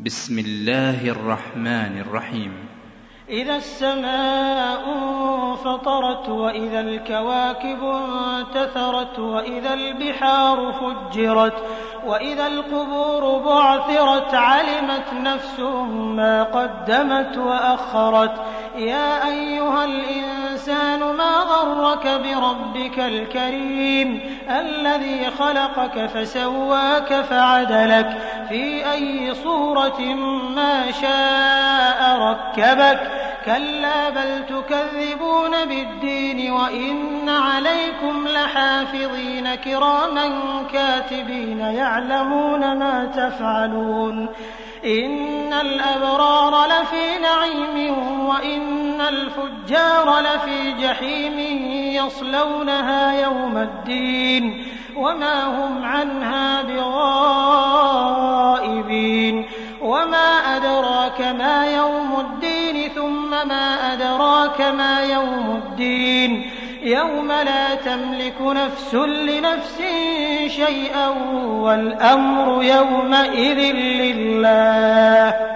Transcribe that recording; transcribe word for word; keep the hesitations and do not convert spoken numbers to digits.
بسم الله الرحمن الرحيم. إذا السماء انفطرت وإذا الكواكب انتثرت وإذا البحار فجرت وإذا القبور بعثرت علمت نفس ما قدمت وأخرت. يا أيها الإنسان ما غرك بربك الكريم الذي خلقك فسواك فعدلك في أي صورة ما شاء ركبك. كلا بل تكذبون بالدين وإن عليكم لحافظين كراما كاتبين يعلمون ما تفعلون. إن الأبرار لفي نعيم وإن الفجار لفي جحيم يصلونها يوم الدين وما هم عنها بغائبين. وما أدراك ما يوم الدين ثم ما أدراك ما يوم الدين يوم لا تملك نفس لنفس شيئا والأمر يومئذ لله.